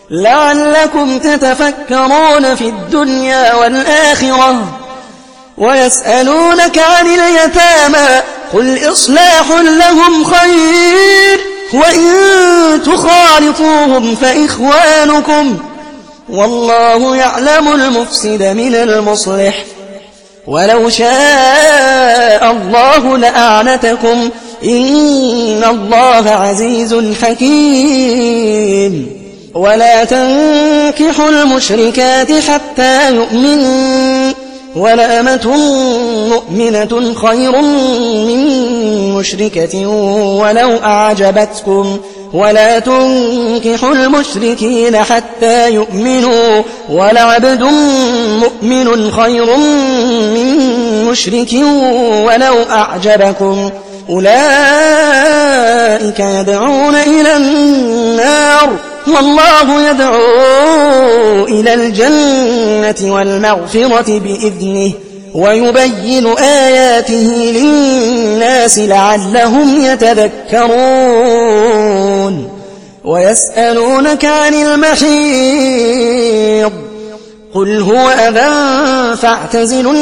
لعلكم تتفكرون في الدنيا والآخرة. ويسألونك عن اليتامى قل إصلاح لهم خير وإن تخالطوهم فإخوانكم والله يعلم المفسد من المصلح ولو شاء الله لأعنتكم إن الله عزيز حكيم. ولا تنكحوا المشركات حتى يؤمنوا ولأمة مؤمنة خير من مشركة ولو أعجبتكم ولا تنكحوا المشركين حتى يؤمنوا ولعبد مؤمن خير من مشرك ولو أعجبكم أولئك يدعون إلى النار والله يدعو إلى الجنة والمغفرة بإذنه ويبين آياته للناس لعلهم يتذكرون. ويسألونك عن المحيض قل هو أذى فاعتزلوا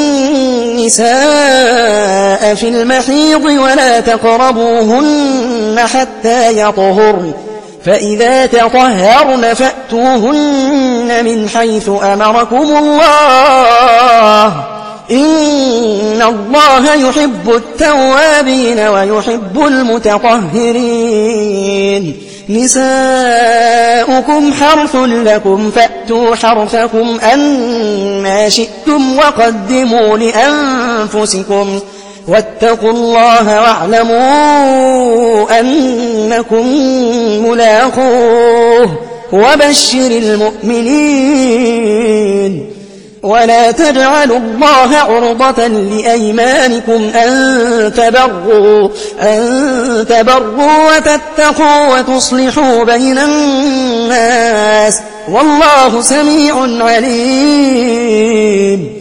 النساء في المحيض ولا تقربوهن حتى يطهرن فإذا تطهرن فأتوهن من حيث أمركم الله إن الله يحب التوابين ويحب المتطهرين. نساؤكم حرث لكم فأتوا حرثكم أنما شئتم وقدموا لأنفسكم واتقوا الله واعلموا أنكم ملاقوه وبشر المؤمنين. ولا تجعلوا الله عرضة لأيمانكم أن تبروا وتتقوا وتصلحوا بين الناس والله سميع عليم.